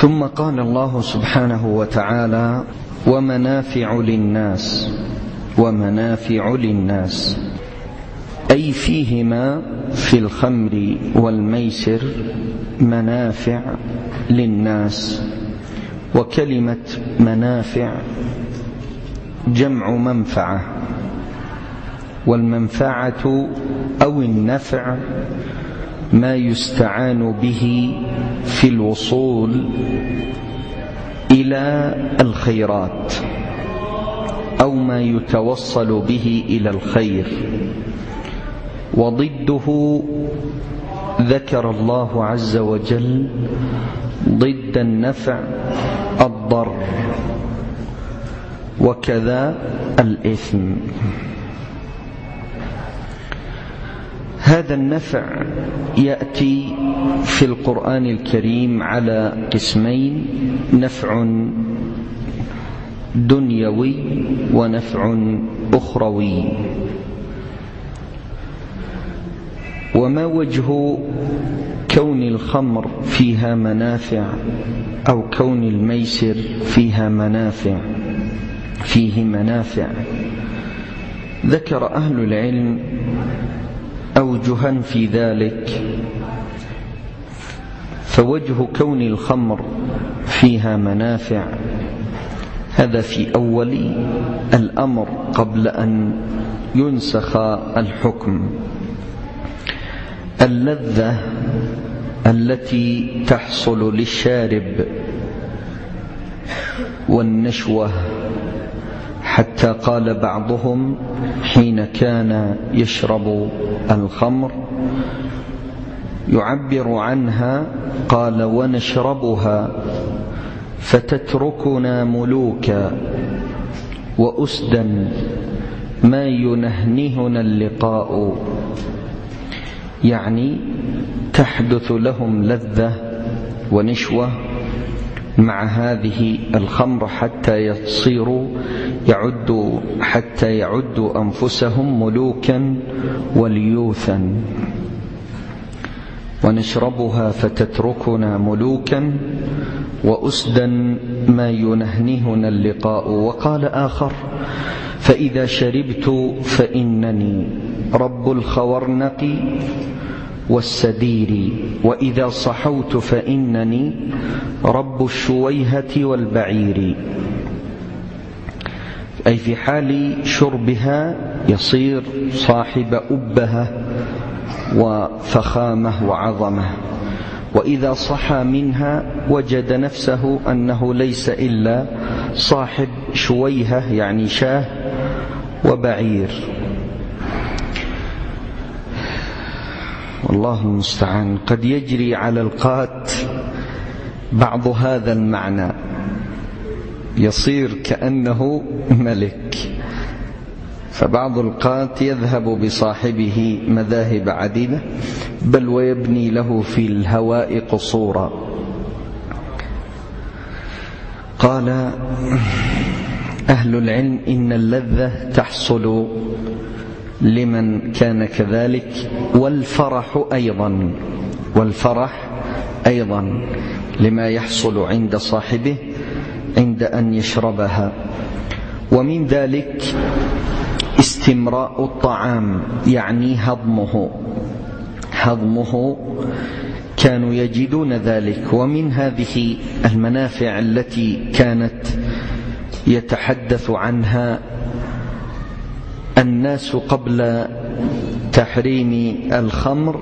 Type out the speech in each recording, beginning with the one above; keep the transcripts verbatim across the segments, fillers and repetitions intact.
ثم قال الله سبحانه وتعالى: ومنافع للناس ومنافع للناس، أي فيهما في الخمر والميسر منافع للناس. وكلمة منافع جمع منفعة، والمنفعة أو النفع ما يستعان به في الوصول إلى الخيرات، أو ما يتوصل به إلى الخير. وضده ذكر الله عز وجل ضد النفع الضر، وكذا الإثم. هذا النفع يأتي في القرآن الكريم على قسمين: نفع دنيوي ونفع أخروي. وما وجه كون الخمر فيها منافع أو كون الميسر فيها منافع فيه منافع؟ ذكر أهل العلم أوجها في ذلك. فوجه كون الخمر فيها منافع هذا في أول الأمر قبل أن ينسخ الحكم: اللذة التي تحصل للشارب والنشوة، حتى قال بعضهم حين كان يشرب الخمر يعبر عنها، قال: ونشربها فتتركنا ملوكا وأسدا ما ينهنهنا اللقاء. يعني تحدث لهم لذة ونشوة مع هذه الخمر حتى يصيروا يعدوا حتى يعدوا أنفسهم ملوكا وليوثا. ونشربها فتتركنا ملوكا وأسدا ما ينهنهنا اللقاء. وقال آخر: فإذا شربت فإنني رب الخورنق والسدير، وإذا صحوت فإنني رب الشويهة والبعير. أي في حال شربها يصير صاحب أبهة وفخامة وعظمة، وإذا صحى منها وجد نفسه أنه ليس إلا صاحب شويهة، يعني شاه وبعير. والله المستعان. قد يجري على القات بعض هذا المعنى، يصير كأنه ملك. فبعض القات يذهب بصاحبه مذاهب عديدة، بل ويبني له في الهواء قصورا. قال أهل العلم: إن اللذة تحصل لمن كان كذلك، والفرح أيضا والفرح أيضا لما يحصل عند صاحبه عند أن يشربها. ومن ذلك استمراء الطعام، يعني هضمه هضمه كانوا يجدون ذلك. ومن هذه المنافع التي كانت يتحدث عنها الناس قبل تحريم الخمر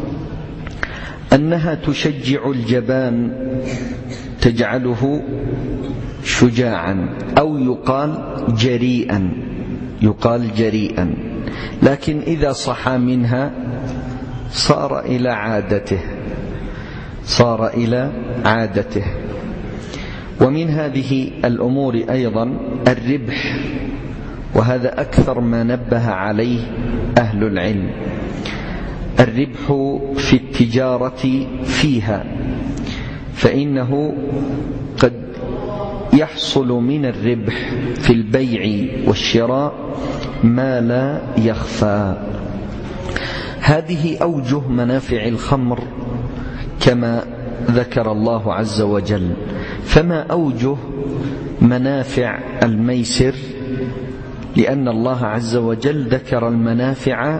أنها تشجع الجبان، تجعله شجاعا، أو يقال جريئا يقال جريئا لكن إذا صحى منها صار إلى عادته صار إلى عادته. ومن هذه الأمور أيضا الربح، وهذا أكثر ما نبه عليه أهل العلم: الربح في التجارة فيها، فإنه قد يحصل من الربح في البيع والشراء ما لا يخفى. هذه أوجه منافع الخمر كما ذكر الله عز وجل. فما أوجه منافع الميسر؟ لأن الله عز وجل ذكر المنافع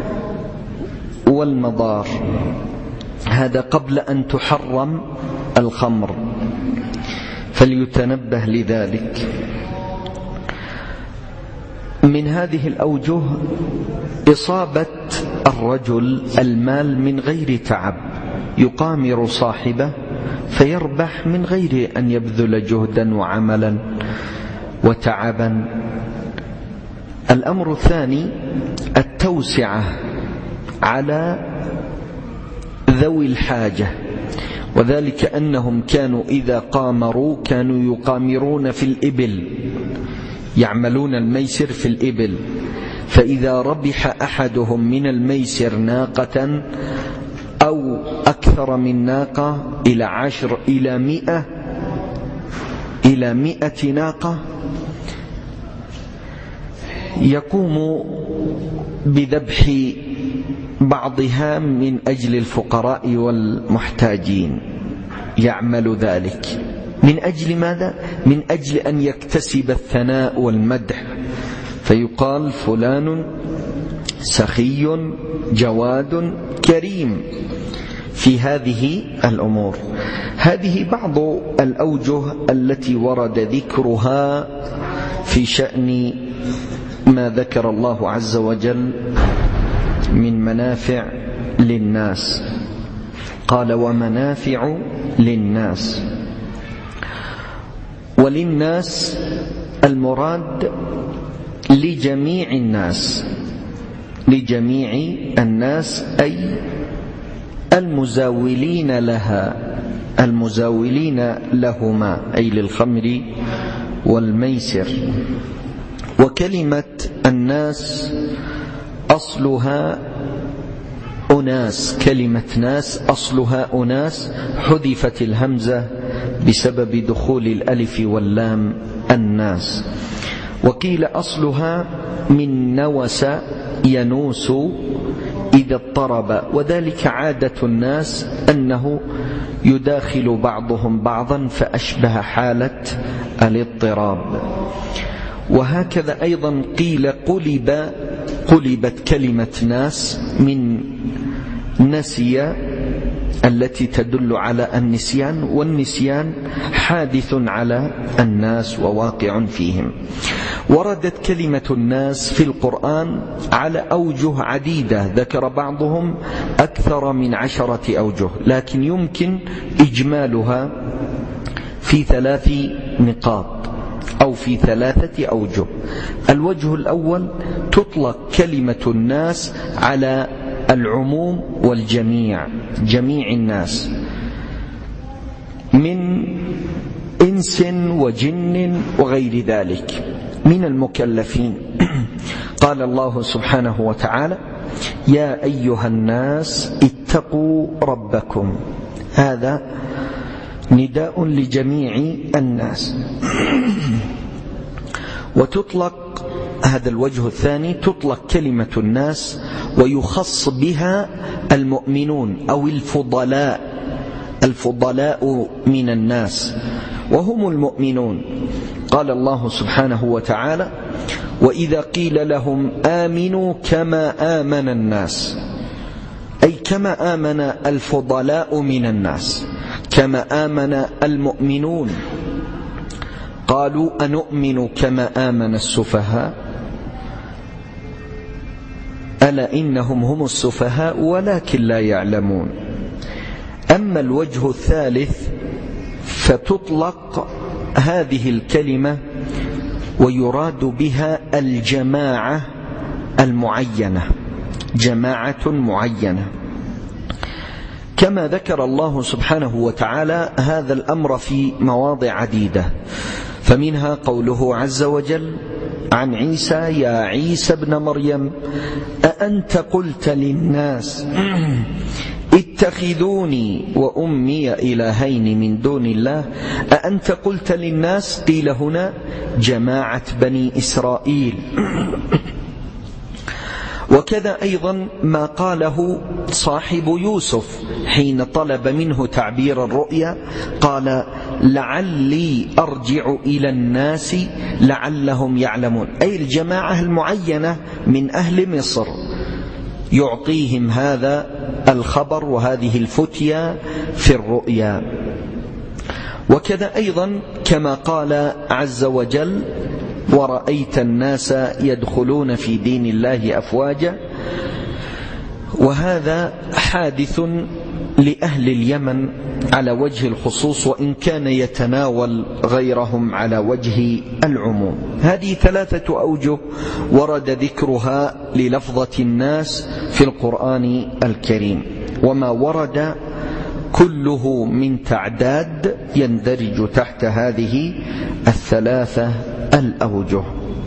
والمضار، هذا قبل أن تحرم الخمر، فليتنبه لذلك. من هذه الأوجه إصابة الرجل المال من غير تعب، يقامر صاحبه فيربح من غير أن يبذل جهدا وعملا وتعبا. الأمر الثاني التوسعة على ذوي الحاجة، وذلك أنهم كانوا إذا قامروا كانوا يقامرون في الإبل، يعملون الميسر في الإبل، فإذا ربح أحدهم من الميسر ناقة أو أكثر من ناقة إلى عشر إلى مئة إلى مئة ناقة يقوم بذبح بعضها من أجل الفقراء والمحتاجين، يعمل ذلك من أجل ماذا؟ من أجل أن يكتسب الثناء والمدح، فيقال فلان سخي جواد كريم في هذه الأمور. هذه بعض الأوجه التي ورد ذكرها في شأن ما ذكر الله عز وجل من منافع للناس. قال ومنافع للناس، وللناس المراد لجميع الناس، لجميع الناس أي المزاولين لها، المزاولين لهما أي للخمر والميسر. وكلمة الناس أصلها أناس، كلمة ناس أصلها أناس، حذفت الهمزة بسبب دخول الألف واللام الناس. وقيل أصلها من نوس ينوس إذا اضطرب، وذلك عادة الناس أنه يداخل بعضهم بعضا فأشبه حالة الاضطراب. وهكذا أيضا قيل قلب قلبت كلمة ناس من نسي التي تدل على النسيان، والنسيان حادث على الناس وواقع فيهم. وردت كلمة الناس في القرآن على أوجه عديدة، ذكر بعضهم أكثر من عشرة أوجه، لكن يمكن إجمالها في ثلاث نقاط أو في ثلاثة أوجه. الوجه الأول تطلق كلمة الناس على العموم والجميع، جميع الناس من إنس وجن وغير ذلك من المكلفين. قال الله سبحانه وتعالى يا أيها الناس اتقوا ربكم، هذا نداء لجميع الناس. وتطلق هذا الوجه الثاني، تطلق كلمة الناس ويخص بها المؤمنون أو الفضلاء، الفضلاء من الناس وهم المؤمنون. قال الله سبحانه وتعالى وإذا قيل لهم آمنوا كما آمن الناس، أي كما آمن الفضلاء من الناس، كما آمن المؤمنون. قالوا أنؤمن كما آمن السفهاء، ألا إنهم هم السفهاء ولكن لا يعلمون. أما الوجه الثالث فتطلق هذه الكلمة ويراد بها الجماعة المعينة، جماعة معينة، كما ذكر الله سبحانه وتعالى هذا الأمر في مواضع عديدة. فمنها قوله عز وجل عن عيسى يا عيسى ابن مريم أأنت قلت للناس اتخذوني وأمي إلهين من دون الله، أأنت قلت للناس، قيل هنا جماعة بني إسرائيل. وكذا أيضا ما قاله صاحب يوسف حين طلب منه تعبير الرؤيا، قال لعلي أرجع إلى الناس لعلهم يعلمون، أي الجماعة المعينة من أهل مصر يعطيهم هذا الخبر وهذه الفتية في الرؤيا. وكذا أيضا كما قال عز وجل ورأيت الناس يدخلون في دين الله أفواجا، وهذا حادث لأهل اليمن على وجه الخصوص، وإن كان يتناول غيرهم على وجه العموم. هذه ثلاثة أوجه ورد ذكرها للفظة الناس في القرآن الكريم، وما ورد كله من تعداد يندرج تحت هذه الثلاثة الأوجه.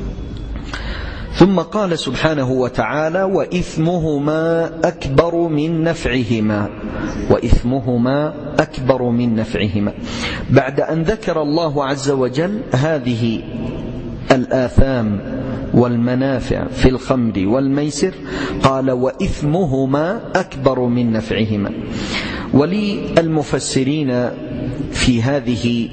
ثم قال سبحانه وتعالى وإثمهما أكبر من نفعهما، وإثمهما أكبر من نفعهما، بعد أن ذكر الله عز وجل هذه الآثام والمنافع في الخمر والميسر قال وإثمهما أكبر من نفعهما. وللمفسرين في هذه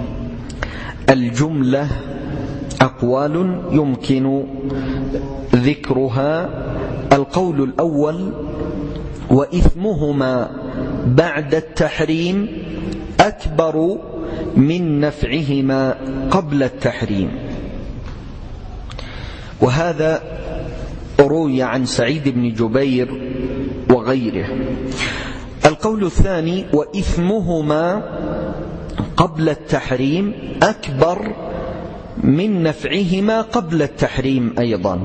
الجملة أقوال يمكن ذكرها. القول الأول وإثمهما بعد التحريم أكبر من نفعهما قبل التحريم، وهذا روي عن سعيد بن جبير وغيره. القول الثاني وإثمهما قبل التحريم أكبر من نفعهما قبل التحريم أيضا،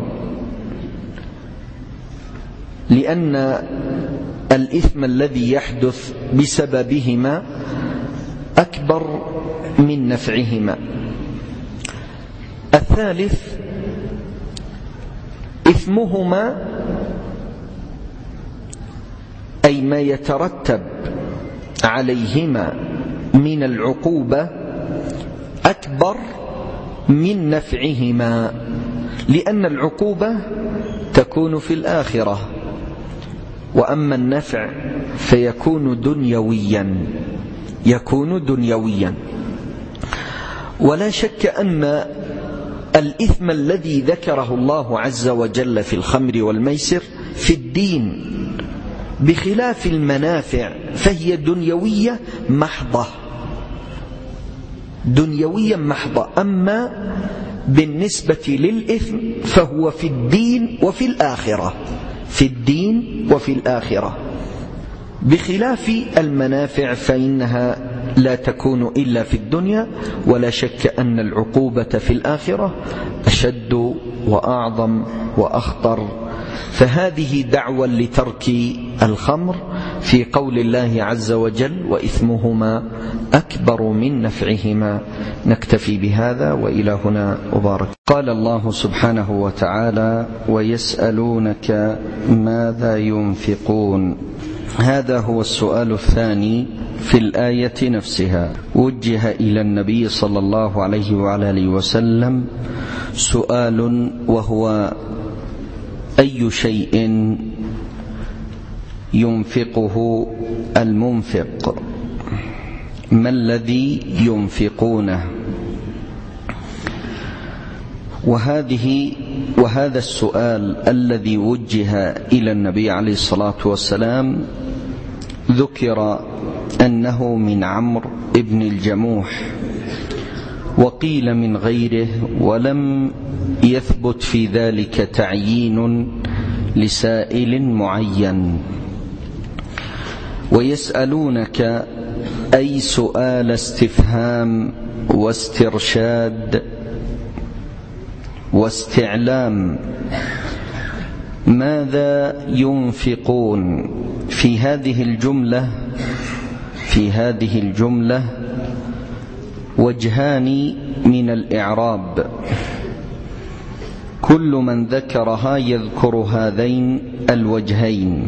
لأن الإثم الذي يحدث بسببهما أكبر من نفعهما. الثالث إثمهما أي ما يترتب عليهما من العقوبة أكبر من نفعهما، لأن العقوبة تكون في الآخرة، وأما النفع فيكون دنيويا يكون دنيويا. ولا شك أن الإثم الذي ذكره الله عز وجل في الخمر والميسر في الدين بخلاف المنافع فهي دنيوية محضة دنيوية محضة، أما بالنسبة للإثم فهو في الدين وفي الآخرة في الدين وفي الآخرة، بخلاف المنافع فإنها لا تكون إلا في الدنيا. ولا شك أن العقوبة في الآخرة أشد وأعظم وأخطر. فهذه دعوة لترك الخمر في قول الله عز وجل وإثمهما أكبر من نفعهما. نكتفي بهذا وإلى هنا أبارك. قال الله سبحانه وتعالى ويسألونك ماذا ينفقون. هذا هو السؤال الثاني في الآية نفسها، وجه إلى النبي صلى الله عليه وعلى آله وسلم سؤال وهو أي شيء ينفقه المنفق، ما الذي ينفقونه. وهذه وهذا السؤال الذي وجه إلى النبي عليه الصلاة والسلام ذكر أنه من عمرو ابن الجموح، وقيل من غيره، ولم يثبت في ذلك تعيين لسائل معين. ويسألونك أي سؤال استفهام واسترشاد واستعلام. ماذا ينفقون؟ في هذه الجملة في هذه الجملة وجهان من الإعراب، كل من ذكرها يذكر هذين الوجهين.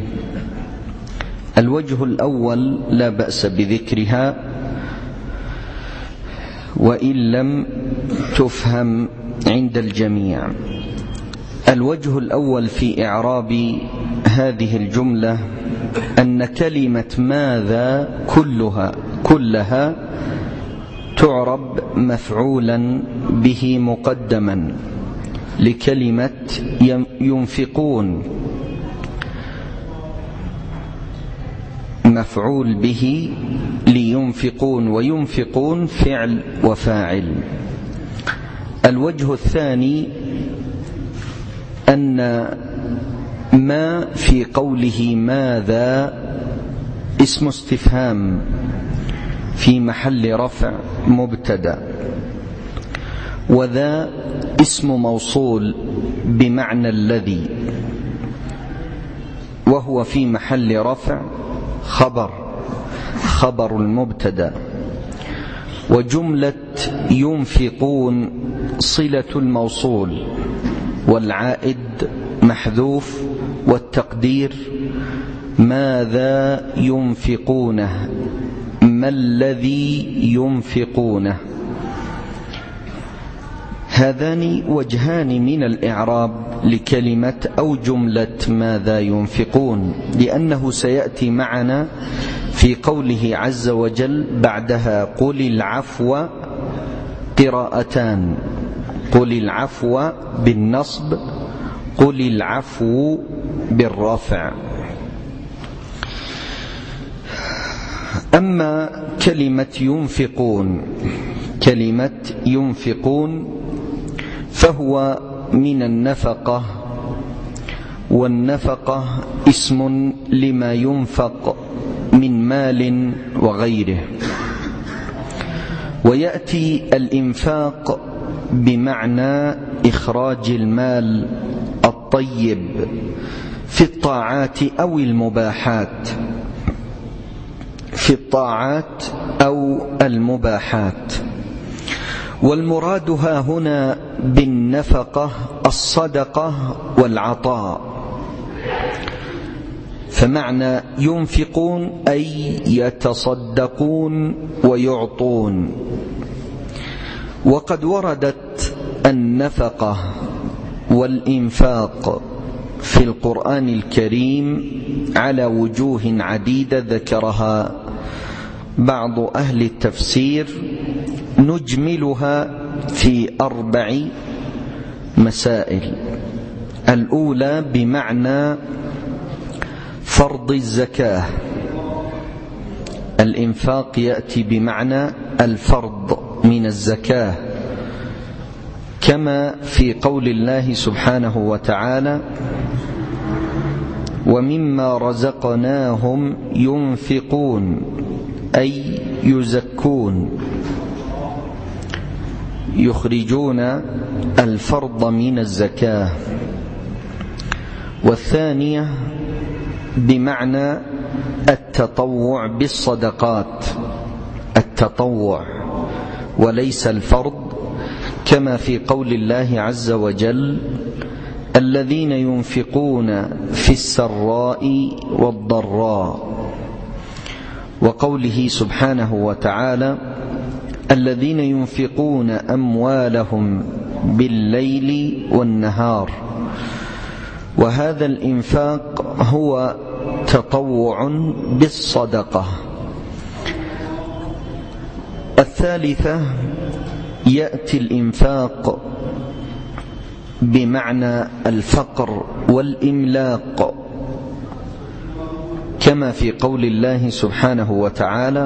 الوجه الأول لا بأس بذكرها وإن لم تفهم عند الجميع. الوجه الأول في إعراب هذه الجملة أن كلمة ماذا كلها كلها تعرب مفعولا به مقدما لكلمة ينفقون، مفعول به لينفقون، وينفقون فعل وفاعل. الوجه الثاني أن ما في قوله ماذا اسم استفهام في محل رفع مبتدأ، وذا اسم موصول بمعنى الذي، وهو في محل رفع خبر خبر المبتدأ. وجملة ينفقون صلة الموصول، والعائد محذوف، والتقدير ماذا ينفقونه، ما الذي ينفقونه. هذان وجهان من الإعراب لكلمة أو جملة ماذا ينفقون، لأنه سيأتي معنا في قوله عز وجل بعدها قل العفو قراءتان، قل العفو بالنصب، قل العفو بالرفع. أما كلمة ينفقون كلمة ينفقون فهو من النفقة، والنفقة اسم لما ينفق من مال وغيره. ويأتي الإنفاق بمعنى إخراج المال الطيب في الطاعات أو المباحات في الطاعات أو المباحات. والمراد ها هنا بالنفقة الصدقة والعطاء، فمعنى ينفقون أي يتصدقون ويعطون. وقد وردت النفقة والإنفاق في القرآن الكريم على وجوه عديدة ذكرها بعض أهل التفسير، نجملها في أربع مسائل. الأولى بمعنى فرض الزكاة، الإنفاق يأتي بمعنى الفرض من الزكاة، كما في قول الله سبحانه وتعالى ومما رزقناهم ينفقون أي يزكون، يخرجون الفرض من الزكاة. والثانية بمعنى التطوع بالصدقات، التطوع وليس الفرض، كما في قول الله عز وجل الذين ينفقون في السراء والضراء، وقوله سبحانه وتعالى الذين ينفقون أموالهم بالليل والنهار. وهذا الإنفاق هو تطوع بالصدقة. الثالثة يأتي الإنفاق بمعنى الفقر والإملاق، كما في قول الله سبحانه وتعالى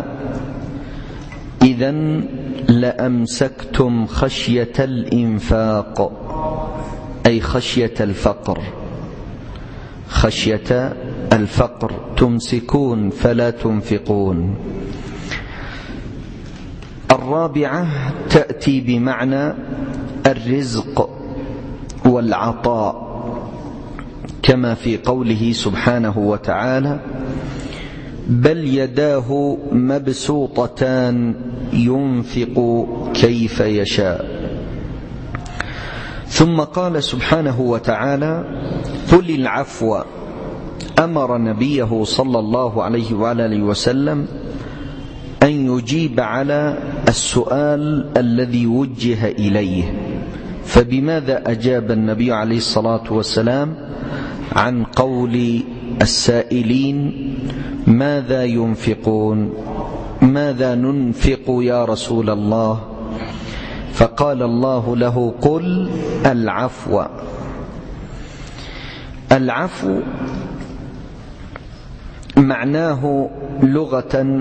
إذن لأمسكتم خشية الإنفاق، أي خشية الفقر، خشية الفقر تمسكون فلا تنفقون. الرابعة تأتي بمعنى الرزق والعطاء، كما في قوله سبحانه وتعالى بل يداه مبسوطتان ينفق كيف يشاء. ثم قال سبحانه وتعالى قل العفو، أمر نبيه صلى الله عليه وآله وسلم أن يجيب على السؤال الذي وجه إليه، فبماذا أجاب النبي عليه الصلاة والسلام عن قول السائلين ماذا ينفقون، ماذا ننفق يا رسول الله؟ فقال الله له قل العفو. العفو معناه لغة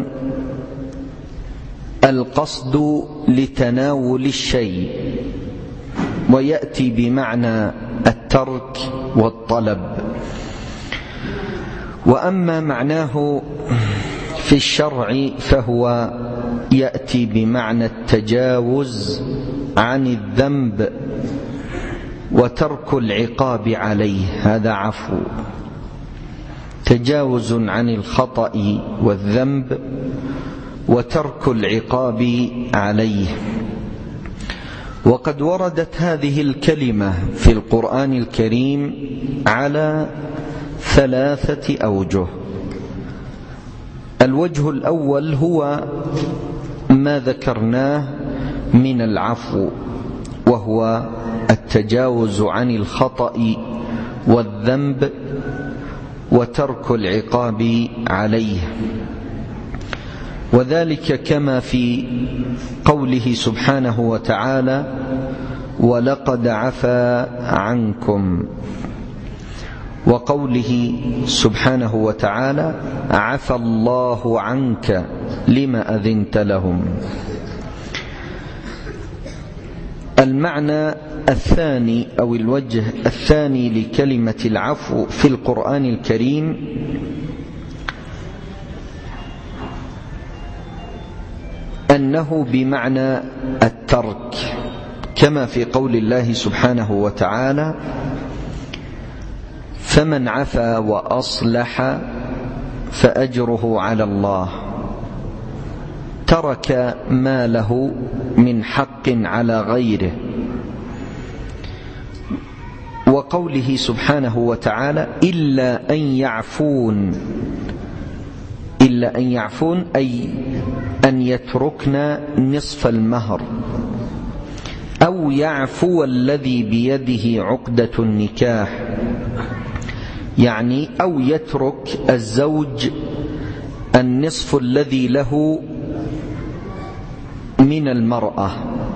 القصد لتناول الشيء، ويأتي بمعنى الترك والطلب. وأما معناه في الشرع فهو يأتي بمعنى التجاوز عن الذنب وترك العقاب عليه، هذا عفو، تجاوز عن الخطأ والذنب وترك العقاب عليه. وقد وردت هذه الكلمة في القرآن الكريم على ثلاثة أوجه. الوجه الأول هو ما ذكرناه من العفو، وهو التجاوز عن الخطأ والذنب وترك العقاب عليه، وذلك كما في قوله سبحانه وتعالى ولقد عفا عنكم، وقوله سبحانه وتعالى عفى الله عنك لما أذنت لهم. المعنى الثاني أو الوجه الثاني لكلمة العفو في القرآن الكريم أنه بمعنى الترك، كما في قول الله سبحانه وتعالى فمن عفا وأصلح فأجره على الله، ترك ما له من حق على غيره. وقوله سبحانه وتعالى إلا أن يعفون، إلا أن يعفون أي أن يتركن نصف المهر، أو يعفو الذي بيده عقدة النكاح، يعني أو يترك الزوج النصف الذي له من المرأة،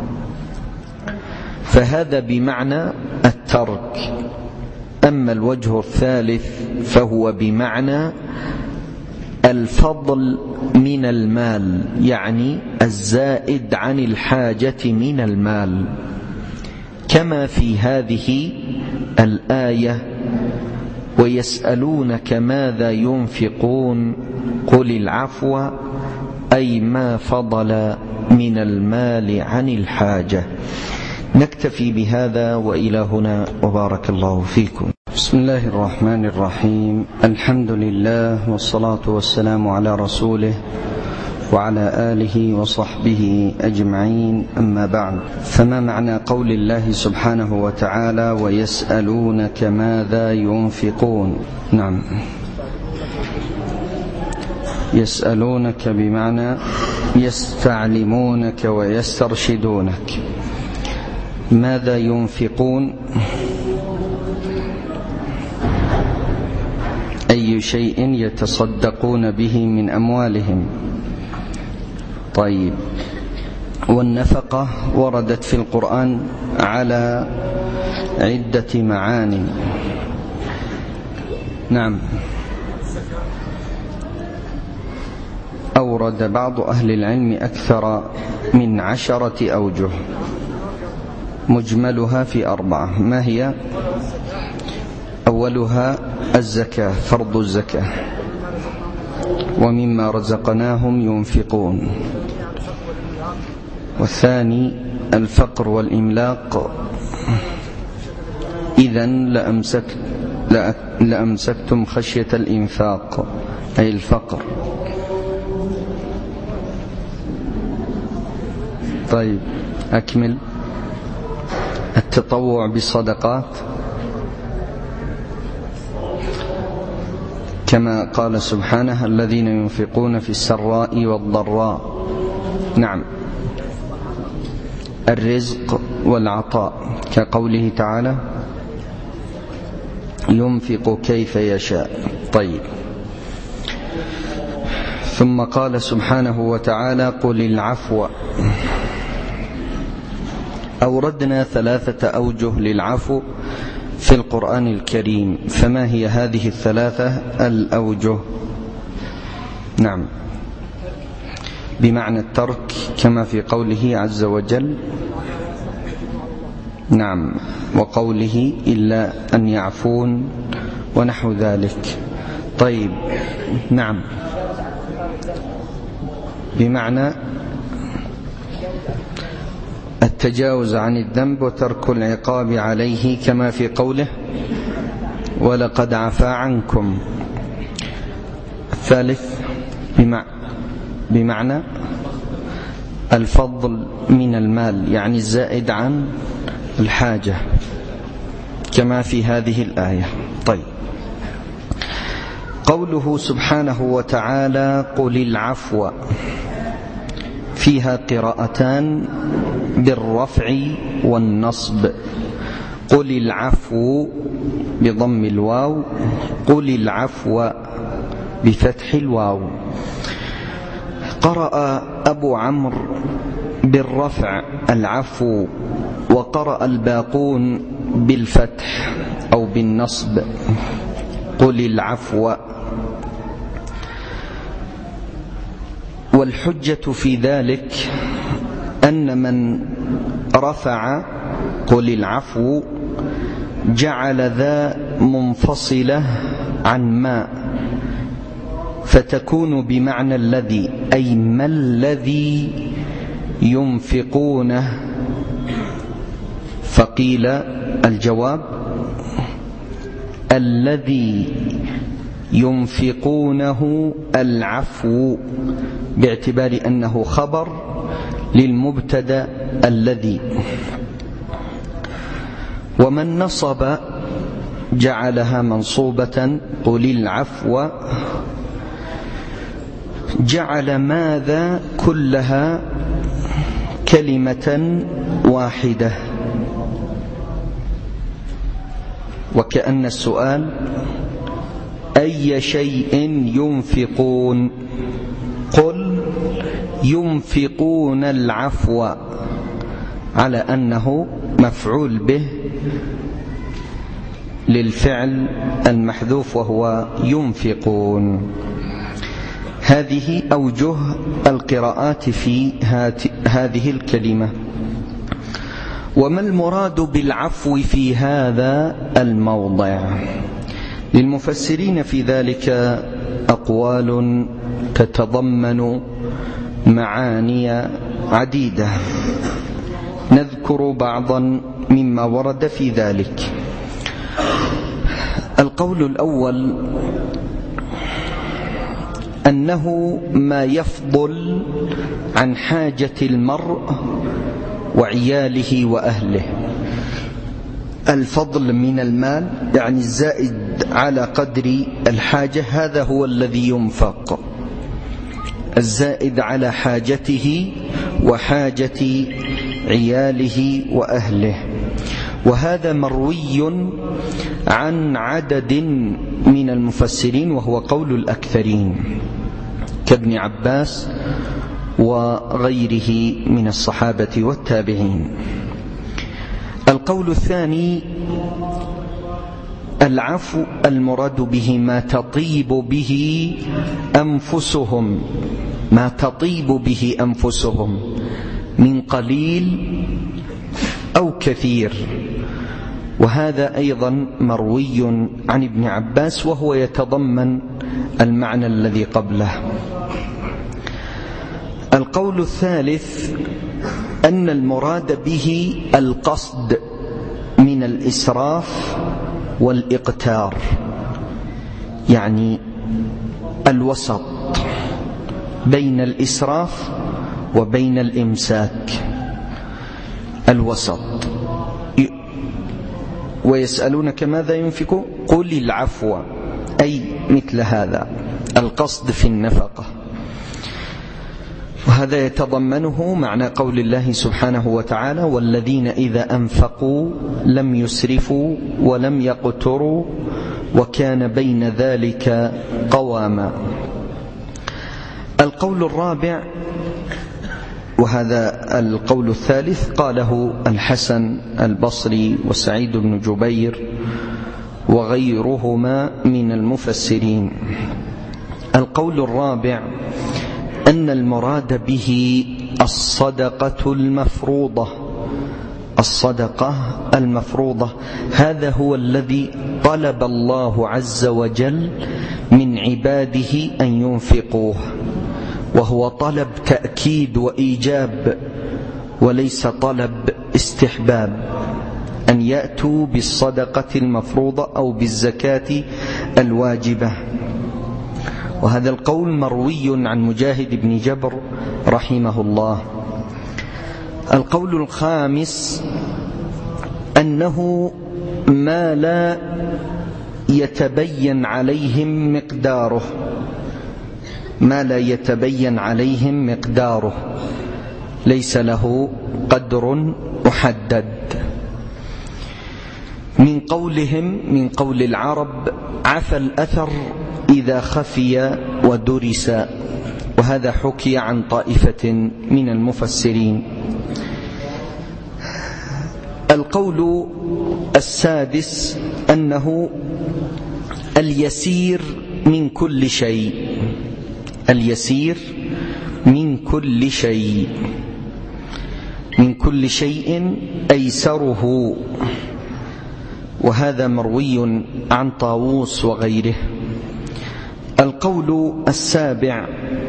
فهذا بمعنى الترك. أما الوجه الثالث فهو بمعنى الفضل من المال، يعني الزائد عن الحاجة من المال، كما في هذه الآية ويسألونك ماذا ينفقون قل العفو، أي ما فضل من المال عن الحاجة. نكتفي بهذا وإلى هنا وبارك الله فيكم. بسم الله الرحمن الرحيم. الحمد لله والصلاة والسلام على رسوله وعلى آله وصحبه أجمعين، أما بعد، فما معنى قول الله سبحانه وتعالى ويسألونك ماذا ينفقون؟ نعم، يسألونك بمعنى يستعلمونك ويسترشدونك. ماذا ينفقون؟ أي شيء يتصدقون به من أموالهم. طيب، والنفقة وردت في القرآن على عدة معاني. نعم، أورد بعض أهل العلم أكثر من عشرة أوجه، مجملها في أربعة. ما هي؟ أولها الزكاة، فرض الزكاة، ومما رزقناهم ينفقون. والثاني الفقر والإملاق، إذن لأمسك لأمسكتم خشية الإنفاق، أي الفقر. طيب، أكمل. التطوع بالصدقات، كما قال سبحانه الذين ينفقون في السراء والضراء. نعم. الرزق والعطاء، كقوله تعالى ينفق كيف يشاء. طيب، ثم قال سبحانه وتعالى قل العفو. أوردنا ثلاثة أوجه للعفو في القرآن الكريم، فما هي هذه الثلاثة الأوجه؟ نعم، بمعنى الترك كما في قوله عز وجل، نعم، وقوله إلا أن يعفون ونحو ذلك. طيب، نعم، بمعنى التجاوز عن الذنب وترك العقاب عليه كما في قوله ولقد عفا عنكم. الثالث بمعنى الفضل من المال، يعني الزائد عن الحاجة كما في هذه الآية. طيب، قوله سبحانه وتعالى قل العفو فيها قراءتان بالرفع والنصب، قل العفو بضم الواو، قل العفو بفتح الواو. قرأ أبو عمرو بالرفع العفو، وقرأ الباقون بالفتح أو بالنصب قل العفو. والحجة في ذلك أن من رفع قل العفو جعل ذا منفصلة عن ما، فتكون بمعنى الذي، أي ما الذي ينفقونه. فقيل الجواب الذي ينفقونه العفو، باعتبار أنه خبر للمبتدأ الذي. ومن نصب جعلها منصوبة قل العفو، جعل ماذا كلها كلمة واحدة، وكأن السؤال أي شيء ينفقون؟ قل ينفقون العفو، على أنه مفعول به للفعل المحذوف وهو ينفقون. هذه أوجه القراءات في هذه الكلمة. وما المراد بالعفو في هذا الموضع؟ للمفسرين في ذلك أقوال تتضمن معاني عديدة، نذكر بعضا مما ورد في ذلك. القول الأول أنه ما يفضل عن حاجة المرء وعياله وأهله. الفضل من المال يعني الزائد على قدر الحاجة، هذا هو الذي ينفق، الزائد على حاجته وحاجة عياله وأهله. وهذا مروي عن عدد من المفسرين وهو قول الأكثرين كابن عباس وغيره من الصحابة والتابعين. القول الثاني العفو المراد به ما تطيب به أنفسهم، ما تطيب به أنفسهم من قليل أو كثير، وهذا أيضا مروي عن ابن عباس وهو يتضمن المعنى الذي قبله. القول الثالث أن المراد به القصد من الإسراف والإقتار، يعني الوسط بين الإسراف وبين الإمساك، الوسط. ويسألونك ماذا ينفق قل العفو، أي مثل هذا القصد في النفقة. وهذا يتضمنه معنى قول الله سبحانه وتعالى: والذين إذا أنفقوا لم يسرفوا ولم يقتروا وكان بين ذلك قواما. القول الرابع، وهذا القول الثالث، قاله الحسن البصري وسعيد بن جبير وغيرهما من المفسرين. القول الرابع أن المراد به الصدقة المفروضة. الصدقة المفروضة هذا هو الذي طلب الله عز وجل من عباده أن ينفقوه، وهو طلب تأكيد وإيجاب وليس طلب استحباب، أن يأتوا بالصدقة المفروضة أو بالزكاة الواجبة. وهذا القول مروي عن مجاهد بن جبر رحمه الله. القول الخامس أنه ما لا يتبين عليهم مقداره، ما لا يتبين عليهم مقداره، ليس له قدر محدد. من قولهم، من قول العرب: عفى الأثر إذا خفي ودرس، وهذا حكي عن طائفة من المفسرين. القول السادس أنه اليسير من كل شيء، اليسير من كل شيء، من كل شيء أيسره، وهذا مروي عن طاووس وغيره. القول السابع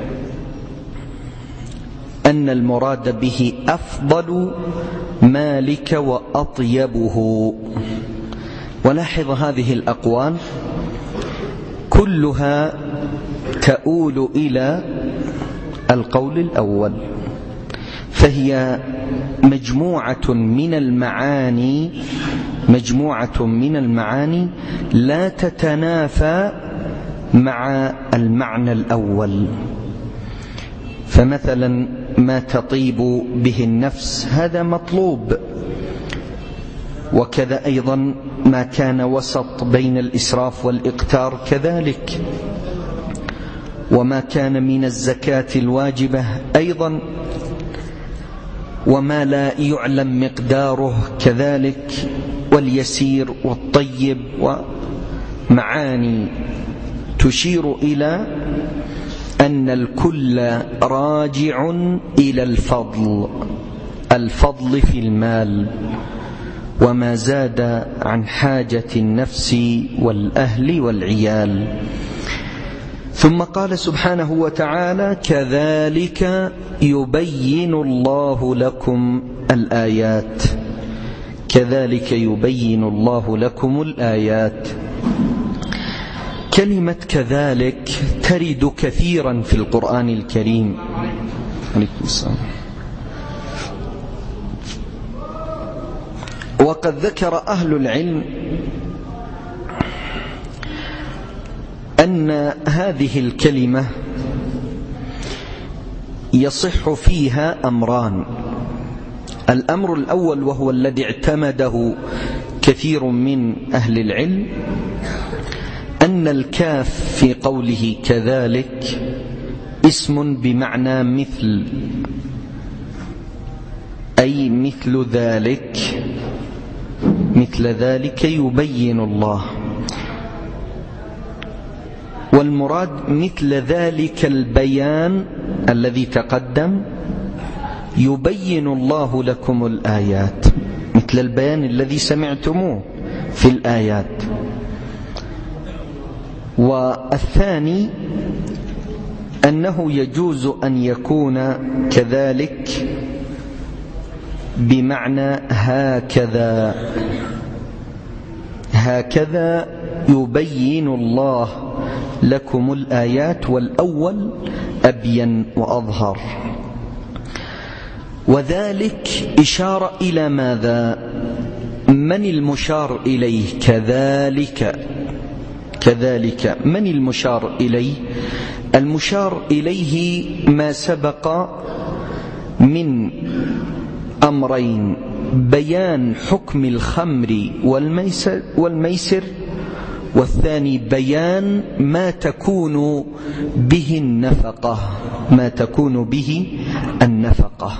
أن المراد به أفضل مالك وأطيبه. ولاحظ هذه الأقوال كلها تؤول إلى القول الأول، فهي مجموعة من المعاني، مجموعة من المعاني لا تتنافى مع المعنى الأول. فمثلا ما تطيب به النفس هذا مطلوب، وكذا أيضا ما كان وسط بين الإسراف والإقتار كذلك، وما كان من الزكاة الواجبة أيضا، وما لا يعلم مقداره كذلك، واليسير والطيب، ومعاني تشير إلى أن الكل راجع إلى الفضل، الفضل في المال، وما زاد عن حاجة النفس والأهل والعيال. ثم قال سبحانه وتعالى: كذلك يبين الله لكم الآيات، كذلك يبين الله لكم الآيات. كلمة كذلك ترد كثيرا في القرآن الكريم. عليكم السلام. وقد ذكر أهل العلم أن هذه الكلمة يصح فيها أمران. الأمر الأول، وهو الذي اعتمده كثير من أهل العلم، أن الكاف في قوله كذلك اسم بمعنى مثل، أي مثل ذلك، مثل ذلك يبين الله. والمراد مثل ذلك البيان الذي تقدم، يبين الله لكم الآيات، مثل البيان الذي سمعتموه في الآيات. والثاني أنه يجوز أن يكون كذلك بمعنى هكذا، هكذا يبين الله لكم الآيات، والأول أبين وأظهر. وذلك إشارة إلى ماذا؟ من المشار إليه؟ كذلك، كذلك من المشار إليه؟ المشار إليه ما سبق من أمرين: بيان حكم الخمر والميسر, والميسر والثاني بيان ما تكون به النفقة ما تكون به النفقة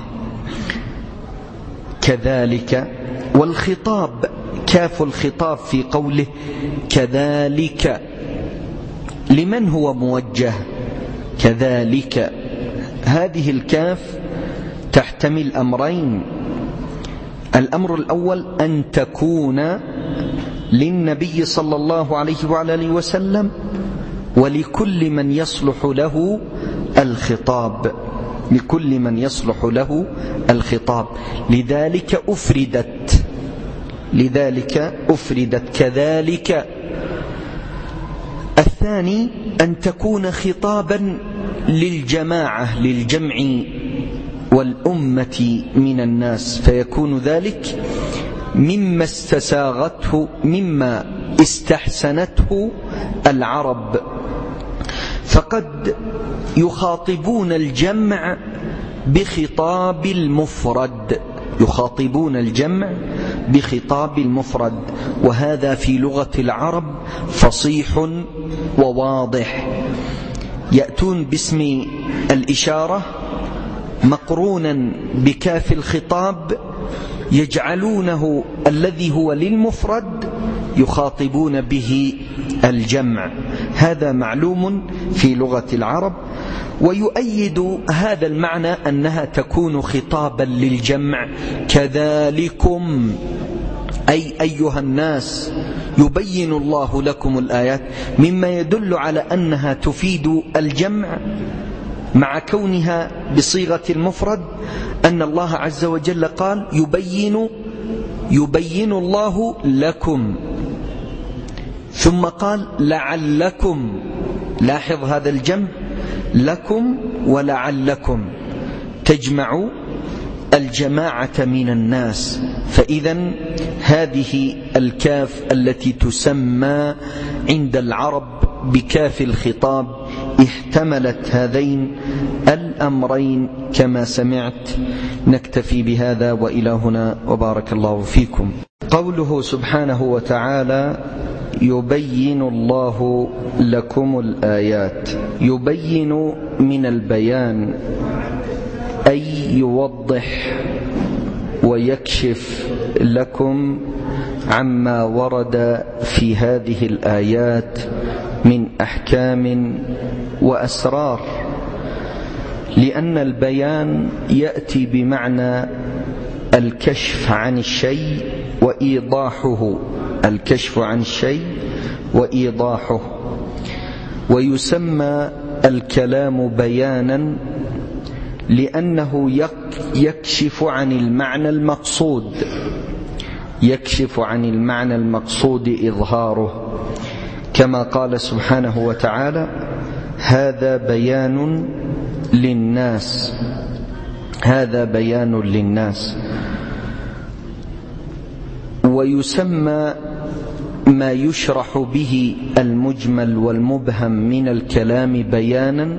كذلك. والخطاب كاف الخطاب في قوله كذلك لمن هو موجه؟ كذلك هذه الكاف تحتمل أمرين: الأمر الأول أن تكون للنبي صلى الله عليه وعلى آله وسلم ولكل من يصلح له الخطاب لكل من يصلح له الخطاب لذلك أفردت لذلك أفردت كذلك. الثاني أن تكون خطابا للجماعة للجمع والأمة من الناس، فيكون ذلك مما استساغته مما استحسنته العرب، فقد يخاطبون الجمع بخطاب المفرد يخاطبون الجمع بخطاب المفرد وهذا في لغة العرب فصيح وواضح. يأتون باسم الإشارة مقرونا بكاف الخطاب يجعلونه الذي هو للمفرد يخاطبون به الجمع، هذا معلوم في لغة العرب. ويؤيد هذا المعنى أنها تكون خطابا للجمع كذلكم أي أيها الناس يبين الله لكم الآيات، مما يدل على أنها تفيد الجمع مع كونها بصيغة المفرد، أن الله عز وجل قال يبين يبين الله لكم، ثم قال لعلكم. لاحظ هذا الجمع لكم ولعلكم تجمع الجماعة من الناس. فإذا هذه الكاف التي تسمى عند العرب بكاف الخطاب احتملت هذين الأمرين كما سمعت. نكتفي بهذا وإلى هنا وبارك الله فيكم. قوله سبحانه وتعالى يبين الله لكم الآيات، يبين من البيان أي يوضح ويكشف لكم عما ورد في هذه الآيات من أحكام وأسرار، لأن البيان يأتي بمعنى الكشف عن الشيء وإيضاحه الكشف عن الشيء وإيضاحه. ويسمى الكلام بيانا لأنه يكشف عن المعنى المقصود يكشف عن المعنى المقصود إظهاره، كما قال سبحانه وتعالى هذا بيان للناس هذا بيان للناس. ويسمى ما يشرح به المجمل والمبهم من الكلام بيانا،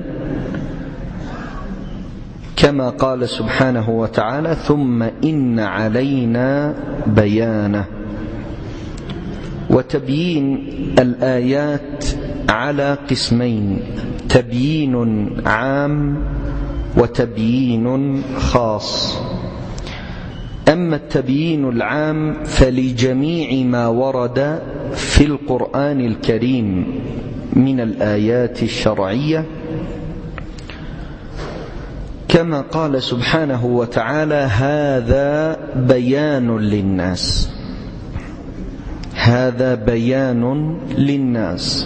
كما قال سبحانه وتعالى ثم إن علينا بيانه. وتبيين الآيات على قسمين: تبيين عام وتبيين خاص. أما التبيين العام فلجميع ما ورد في القرآن الكريم من الآيات الشرعية، كما قال سبحانه وتعالى هذا بيان للناس هذا بيان للناس.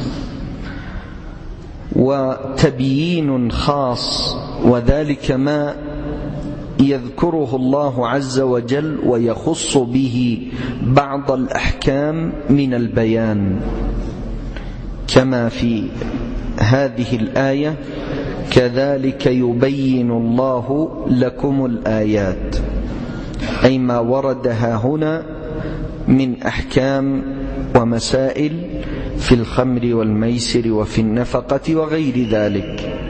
وتبيين خاص وذلك ما يذكره الله عز وجل ويخص به بعض الأحكام من البيان، كما في هذه الآية كذلك يبين الله لكم الآيات، أي ما وردها هنا من أحكام ومسائل في الخمر والميسر وفي النفقة وغير ذلك.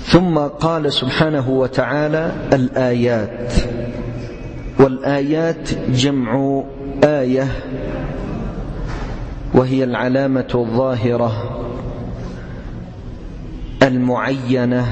ثم قال سبحانه وتعالى الآيات، والآيات جمع آية، وهي العلامة الظاهرة المعينة،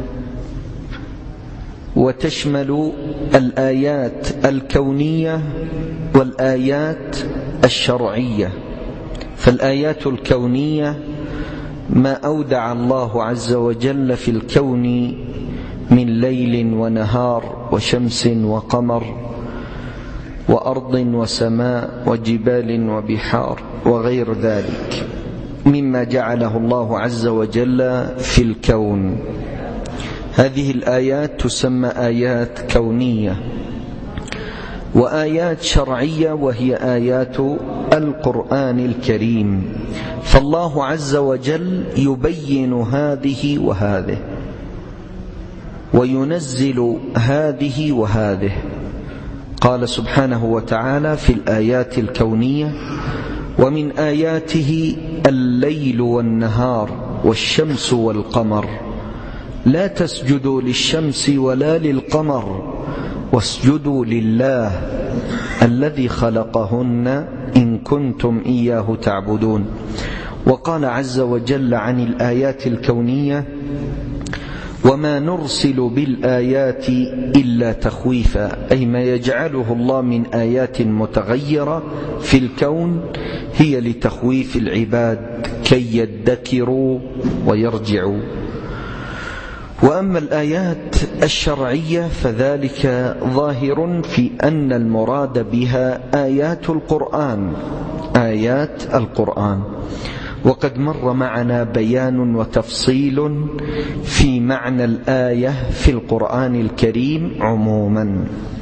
وتشمل الآيات الكونية والآيات الشرعية. فالآيات الكونية ما أودع الله عز وجل في الكون من ليل ونهار وشمس وقمر وأرض وسماء وجبال وبحار وغير ذلك مما جعله الله عز وجل في الكون. هذه الآيات تسمى آيات كونية. وآيات شرعية وهي آيات القرآن الكريم، فالله عز وجل يبين هذه وهذه، وينزل هذه وهذه. قال سبحانه وتعالى في الآيات الكونية: ومن آياته الليل والنهار والشمس والقمر لا تسجدوا للشمس ولا للقمر واسجدوا لله الذي خلقهن إن كنتم إياه تعبدون. وقال عز وجل عن الآيات الكونية: وما نرسل بالآيات إلا تخويفا، أي ما يجعله الله من آيات متغيرة في الكون هي لتخويف العباد كي يدكروا ويرجعوا. وأما الآيات الشرعية فذلك ظاهر في أن المراد بها آيات القرآن، آيات القرآن. وقد مر معنا بيان وتفصيل في معنى الآية في القرآن الكريم عموما.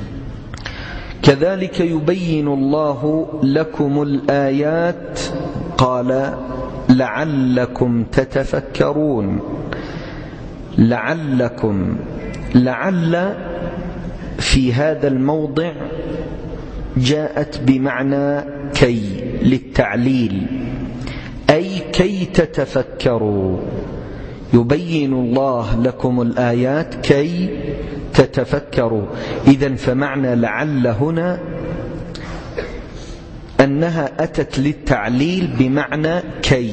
كذلك يبين الله لكم الآيات، قال: لعلكم تتفكرون. لعلكم، لعل في هذا الموضع جاءت بمعنى كي للتعليل، أي كي تتفكروا. يبين الله لكم الآيات كي تتفكروا. إذن فمعنى لعل هنا أنها أتت للتعليل بمعنى كي.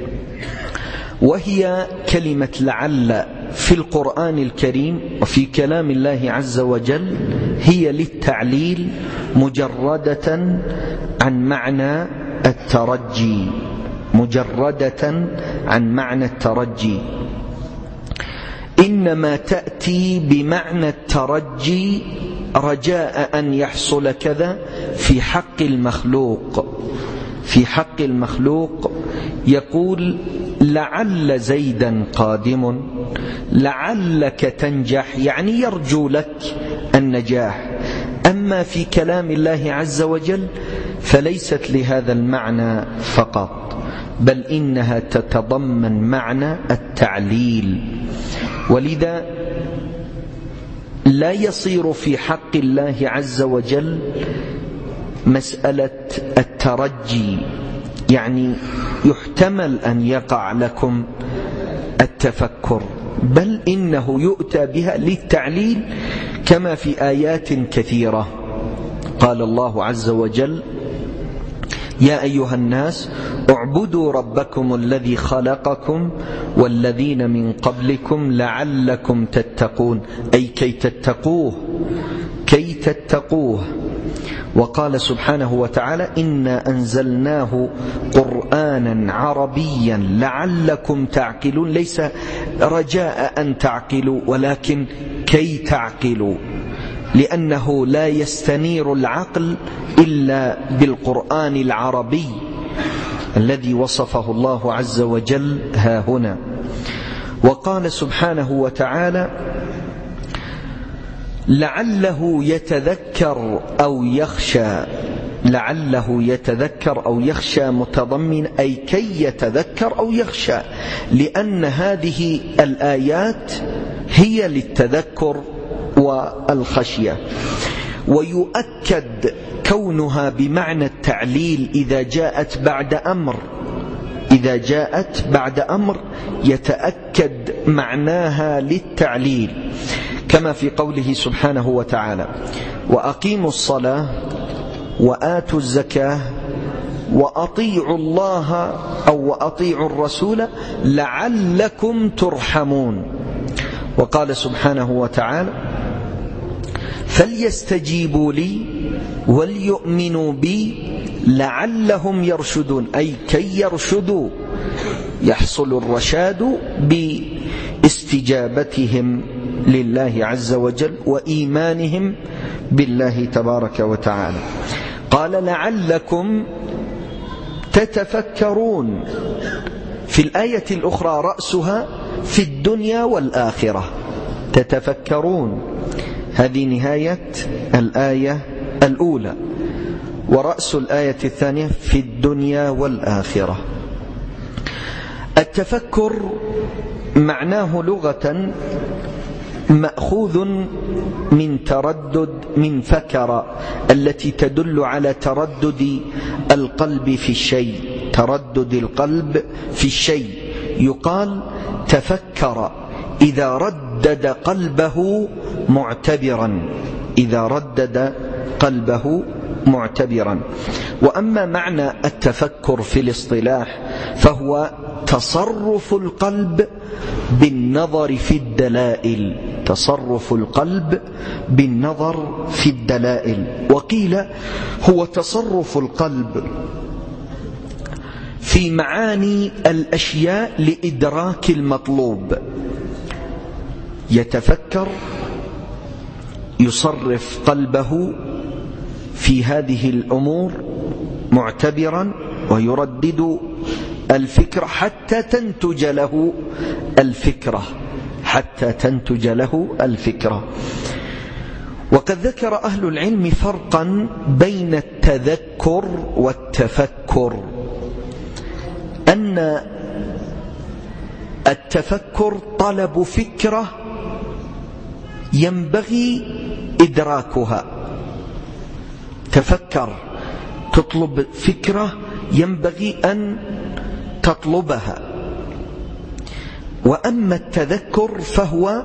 وهي كلمة لعل في القرآن الكريم وفي كلام الله عز وجل هي للتعليل مجردة عن معنى الترجي، مجردة عن معنى الترجي، إنما تأتي بمعنى الترجي رجاء أن يحصل كذا في حق المخلوق. في حق المخلوق يقول: لعل زيدا قادم، لعلك تنجح، يعني يرجو لك النجاح. أما في كلام الله عز وجل فليست لهذا المعنى فقط، بل إنها تتضمن معنى التعليل. ولذا لا يصير في حق الله عز وجل مسألة الترجي، يعني يحتمل أن يقع لكم التفكر، بل إنه يؤتى بها للتعليل كما في آيات كثيرة. قال الله عز وجل: يا أيها الناس اعبدوا ربكم الذي خلقكم والذين من قبلكم لعلكم تتقون، أي كي تتقوه، كي تتقوه. وقال سبحانه وتعالى: إنا أنزلناه قرآنا عربيا لعلكم تعقلون، ليس رجاء أن تعقلوا ولكن كي تعقلوا، لأنه لا يستنير العقل إلا بالقرآن العربي الذي وصفه الله عز وجل ها هنا. وقال سبحانه وتعالى: لعله يتذكر أو يخشى. لعله يتذكر أو يخشى متضمن أي كي يتذكر أو يخشى، لأن هذه الآيات هي للتذكر والخشية. ويؤكد كونها بمعنى التعليل إذا جاءت بعد أمر، إذا جاءت بعد أمر يتأكد معناها للتعليل، كما في قوله سبحانه وتعالى: وأقيموا الصلاة وآتوا الزكاة وأطيعوا الله أو وأطيعوا الرسول لعلكم ترحمون. وقال سبحانه وتعالى: فليستجيبوا لي وليؤمنوا بي لعلهم يرشدون، أي كي يرشدوا، يحصل الرشاد باستجابتهم لله عز وجل وإيمانهم بالله تبارك وتعالى. قال: لعلكم تتفكرون. في الآية الأخرى رأسها في الدنيا والآخرة، تتفكرون، هذه نهاية الآية الأولى، ورأس الآية الثانية في الدنيا والآخرة. التفكر معناه لغة مأخوذ من تردد، من فكر، التي تدل على تردد القلب في الشيء، تردد القلب في الشيء. يقال تفكر إذا ردد قلبه معتبرا، إذا ردد قلبه معتبرا. وأما معنى التفكر في الاصطلاح فهو تصرف القلب بالنظر في الدلائل، تصرف القلب بالنظر في الدلائل. وقيل هو تصرف القلب في معاني الأشياء لإدراك المطلوب، يتفكر، يصرف قلبه في هذه الأمور معتبرا، ويردد الفكرة حتى تنتج له الفكرة، حتى تنتج له الفكرة. وقد ذكر أهل العلم فرقا بين التذكر والتفكر، أن التفكر طلب فكرة ينبغي إدراكها، تفكر، تطلب فكرة ينبغي أن تطلبها. وأما التذكر فهو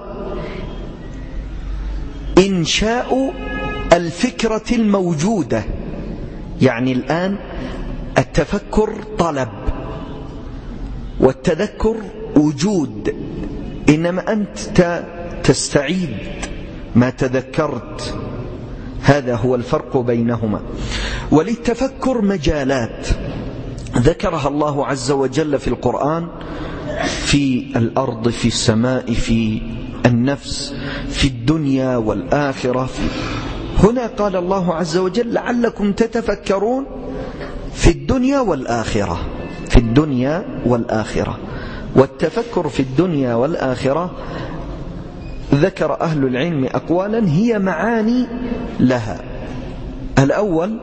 إنشاء الفكرة الموجودة، يعني الآن التفكر طلب والتذكر وجود، إنما أنت تستعيد ما تذكرت، هذا هو الفرق بينهما. وللتفكر مجالات ذكرها الله عز وجل في القرآن، في الأرض، في السماء، في النفس، في الدنيا والآخرة. في هنا قال الله عز وجل: لعلكم تتفكرون في الدنيا والآخرة، في الدنيا والآخرة. والتفكر في الدنيا والآخرة ذكر أهل العلم أقوالا هي معاني لها. الأول: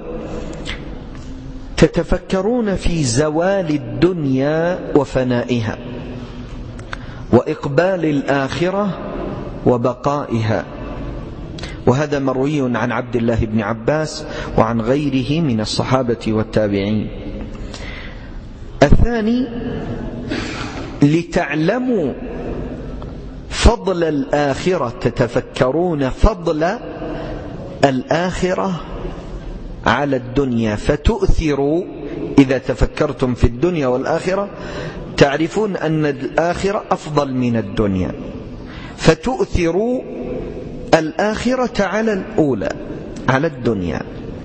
تتفكرون في زوال الدنيا وفنائها، وإقبال الآخرة وبقائها، وهذا مروي عن عبد الله بن عباس وعن غيره من الصحابة والتابعين. الثاني: لتعلموا فضل الآخرة، تتفكرون فضل الآخرة على الدنيا، فتؤثروا، إذا تفكرتم في الدنيا والآخرة تعرفون أن الآخرة أفضل من الدنيا، فتؤثروا الآخرة على الأولى، على الدنيا.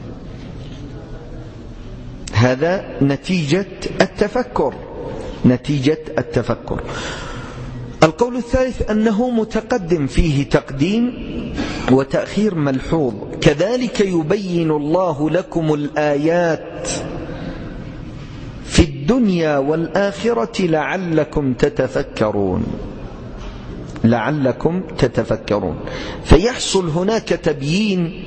هذا نتيجة التفكر، نتيجة التفكر. القول الثالث أنه متقدم، فيه تقديم وتأخير ملحوظ. كذلك يبين الله لكم الآيات في الدنيا والآخرة لعلكم تتفكرون، لعلكم تتفكرون. فيحصل هناك تبيين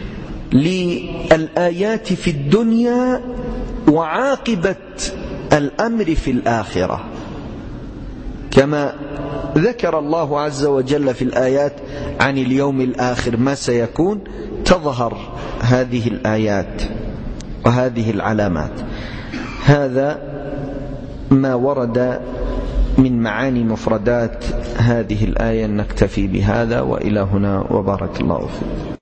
للآيات في الدنيا وعاقبة الأمر في الآخرة، كما ذكر الله عز وجل في الآيات عن اليوم الآخر ما سيكون، تظهر هذه الآيات وهذه العلامات. هذا ما ورد من معاني مفردات هذه الآية نكتفي بهذا، وإلى هنا وبارك الله فيك.